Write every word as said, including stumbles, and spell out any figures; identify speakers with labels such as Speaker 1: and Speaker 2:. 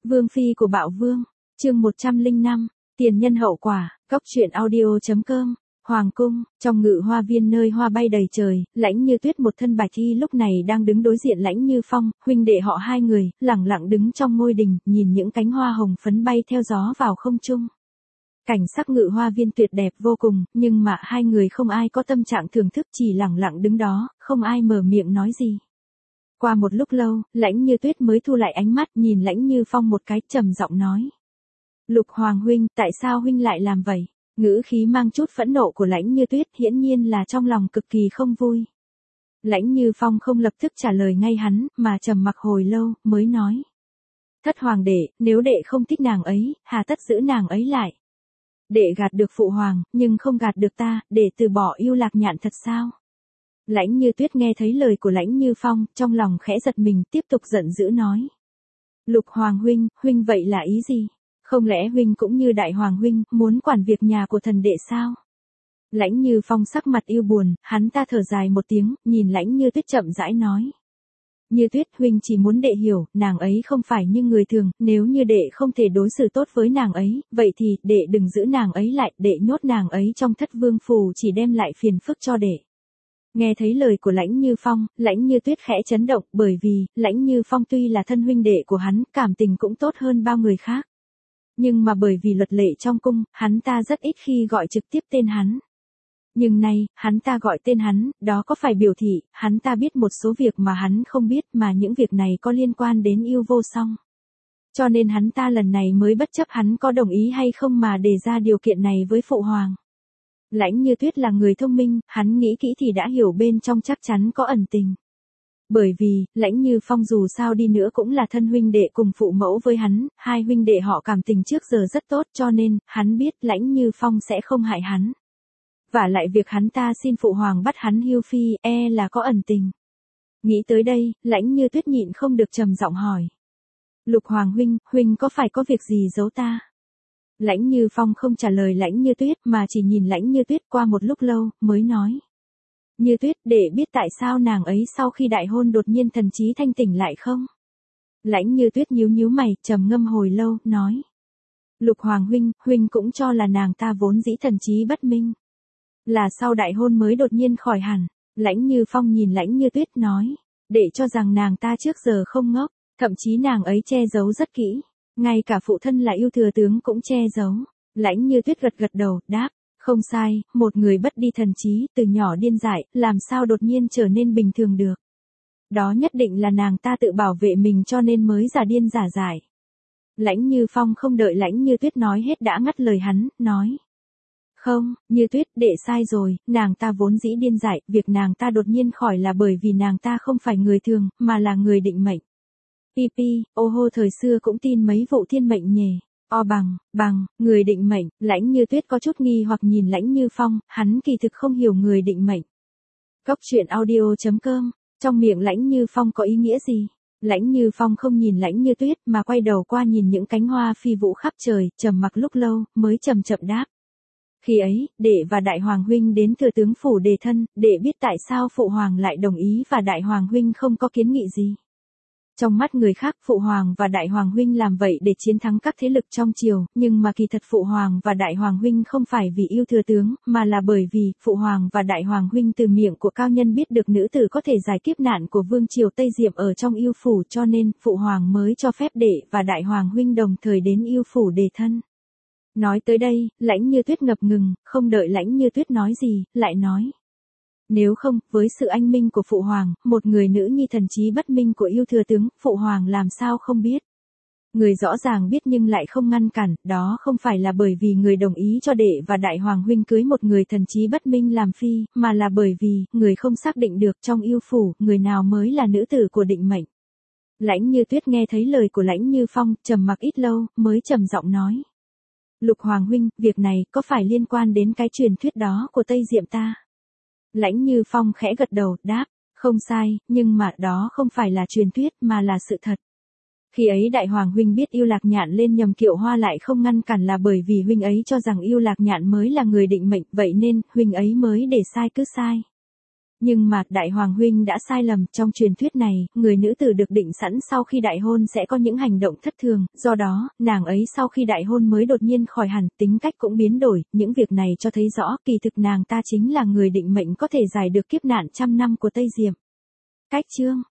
Speaker 1: Vương phi của Bạo Vương, chương một trăm lẻ năm, tiền nhân hậu quả, cóc truyện audio.com. Hoàng cung, trong ngự hoa viên nơi hoa bay đầy trời, Lãnh Như Tuyết một thân bạch y lúc này đang đứng đối diện Lãnh Như Phong, huynh đệ họ hai người, lẳng lặng đứng trong ngôi đình, nhìn những cánh hoa hồng phấn bay theo gió vào không trung. Cảnh sắc ngự hoa viên tuyệt đẹp vô cùng, nhưng mà hai người không ai có tâm trạng thưởng thức, chỉ lẳng lặng đứng đó, không ai mở miệng nói gì. Qua một lúc lâu, Lãnh Như Tuyết mới thu lại ánh mắt, nhìn Lãnh Như Phong một cái, trầm giọng nói: Lục Hoàng huynh, tại sao huynh lại làm vậy? Ngữ khí mang chút phẫn nộ của Lãnh Như Tuyết hiển nhiên là trong lòng cực kỳ không vui. Lãnh Như Phong không lập tức trả lời ngay hắn, mà trầm mặc hồi lâu, mới nói: Thất hoàng đệ, nếu đệ không thích nàng ấy, hà tất giữ nàng ấy lại? Đệ gạt được phụ hoàng, nhưng không gạt được ta, đệ từ bỏ yêu Lạc Nhạn thật sao? Lãnh Như Tuyết nghe thấy lời của Lãnh Như Phong, trong lòng khẽ giật mình, tiếp tục giận dữ nói: Lục Hoàng huynh, huynh vậy là ý gì? Không lẽ huynh cũng như Đại Hoàng huynh, muốn quản việc nhà của thần đệ sao? Lãnh Như Phong sắc mặt yêu buồn, hắn ta thở dài một tiếng, nhìn Lãnh Như Tuyết chậm rãi nói: Như Tuyết, huynh chỉ muốn đệ hiểu, nàng ấy không phải như người thường, nếu như đệ không thể đối xử tốt với nàng ấy, vậy thì, đệ đừng giữ nàng ấy lại, đệ nhốt nàng ấy trong Thất Vương phủ chỉ đem lại phiền phức cho đệ. Nghe thấy lời của Lãnh Như Phong, Lãnh Như Tuyết khẽ chấn động, bởi vì, Lãnh Như Phong tuy là thân huynh đệ của hắn, cảm tình cũng tốt hơn bao người khác. Nhưng mà bởi vì luật lệ trong cung, hắn ta rất ít khi gọi trực tiếp tên hắn. Nhưng nay, hắn ta gọi tên hắn, đó có phải biểu thị, hắn ta biết một số việc mà hắn không biết, mà những việc này có liên quan đến yêu vô song. Cho nên hắn ta lần này mới bất chấp hắn có đồng ý hay không mà đề ra điều kiện này với phụ hoàng. Lãnh Như Tuyết là người thông minh, hắn nghĩ kỹ thì đã hiểu bên trong chắc chắn có ẩn tình. Bởi vì, Lãnh Như Phong dù sao đi nữa cũng là thân huynh đệ cùng phụ mẫu với hắn, hai huynh đệ họ cảm tình trước giờ rất tốt, cho nên, hắn biết Lãnh Như Phong sẽ không hại hắn. Và lại việc hắn ta xin phụ hoàng bắt hắn hưu phi, e là có ẩn tình. Nghĩ tới đây, Lãnh Như Tuyết nhịn không được trầm giọng hỏi: Lục Hoàng huynh, huynh có phải có việc gì giấu ta? Lãnh Như Phong không trả lời Lãnh Như Tuyết, mà chỉ nhìn Lãnh Như Tuyết qua một lúc lâu, mới nói: Như Tuyết, để biết tại sao nàng ấy sau khi đại hôn đột nhiên thần trí thanh tỉnh lại không? Lãnh Như Tuyết nhíu nhíu mày, trầm ngâm hồi lâu, nói: Lục Hoàng huynh, huynh cũng cho là nàng ta vốn dĩ thần trí bất minh. Là sau đại hôn mới đột nhiên khỏi hẳn. Lãnh Như Phong nhìn Lãnh Như Tuyết nói: Để cho rằng nàng ta trước giờ không ngốc, thậm chí nàng ấy che giấu rất kỹ. Ngay cả phụ thân là yêu thừa tướng cũng che giấu. Lãnh Như Tuyết gật gật đầu, đáp: Không sai, một người bất đi thần trí, từ nhỏ điên dại, làm sao đột nhiên trở nên bình thường được. Đó nhất định là nàng ta tự bảo vệ mình cho nên mới giả điên giả dại. Lãnh Như Phong không đợi Lãnh Như Tuyết nói hết đã ngắt lời hắn, nói: Không, Như Tuyết, đệ sai rồi, nàng ta vốn dĩ điên dại, việc nàng ta đột nhiên khỏi là bởi vì nàng ta không phải người thường, mà là người định mệnh. Pi pi, ô hô thời xưa cũng tin mấy vụ thiên mệnh nhề. O bằng, bằng, người định mệnh, Lãnh Như Tuyết có chút nghi hoặc nhìn Lãnh Như Phong, hắn kỳ thực không hiểu người định mệnh. Cóc truyện audio.com, trong miệng Lãnh Như Phong có ý nghĩa gì? Lãnh Như Phong không nhìn Lãnh Như Tuyết mà quay đầu qua nhìn những cánh hoa phi vũ khắp trời, trầm mặc lúc lâu, mới chậm chậm đáp: Khi ấy, đệ và Đại Hoàng huynh đến thừa tướng phủ đề thân, đệ biết tại sao phụ hoàng lại đồng ý và Đại Hoàng huynh không có kiến nghị gì. Trong mắt người khác, phụ hoàng và Đại Hoàng huynh làm vậy để chiến thắng các thế lực trong triều, nhưng mà kỳ thật phụ hoàng và Đại Hoàng huynh không phải vì yêu thừa tướng, mà là bởi vì phụ hoàng và Đại Hoàng huynh từ miệng của cao nhân biết được nữ tử có thể giải kiếp nạn của vương triều Tây Diệm ở trong yêu phủ, cho nên phụ hoàng mới cho phép đệ và Đại Hoàng huynh đồng thời đến yêu phủ đề thân. Nói tới đây, Lãnh Như Tuyết ngập ngừng, không đợi Lãnh Như Tuyết nói gì, lại nói: Nếu không, với sự anh minh của phụ hoàng, một người nữ nhi thần trí bất minh của yêu thừa tướng, phụ hoàng làm sao không biết? Người rõ ràng biết nhưng lại không ngăn cản, đó không phải là bởi vì người đồng ý cho đệ và Đại Hoàng huynh cưới một người thần trí bất minh làm phi, mà là bởi vì, người không xác định được trong yêu phủ, người nào mới là nữ tử của định mệnh. Lãnh Như Tuyết nghe thấy lời của Lãnh Như Phong, trầm mặc ít lâu, mới trầm giọng nói: Lục Hoàng huynh, việc này có phải liên quan đến cái truyền thuyết đó của Tây Diệm ta? Lãnh Như Phong khẽ gật đầu, đáp: Không sai, nhưng mà đó không phải là truyền thuyết mà là sự thật. Khi ấy Đại Hoàng huynh biết yêu Lạc Nhạn lên nhầm kiệu hoa lại không ngăn cản là bởi vì huynh ấy cho rằng yêu Lạc Nhạn mới là người định mệnh, vậy nên huynh ấy mới để sai cứ sai. Nhưng mà, đại hoàng huynh đã sai lầm, trong truyền thuyết này, người nữ tử được định sẵn sau khi đại hôn sẽ có những hành động thất thường, do đó, nàng ấy sau khi đại hôn mới đột nhiên khỏi hẳn, tính cách cũng biến đổi, những việc này cho thấy rõ, kỳ thực nàng ta chính là người định mệnh có thể giải được kiếp nạn trăm năm của Tây Diệm. Cách chương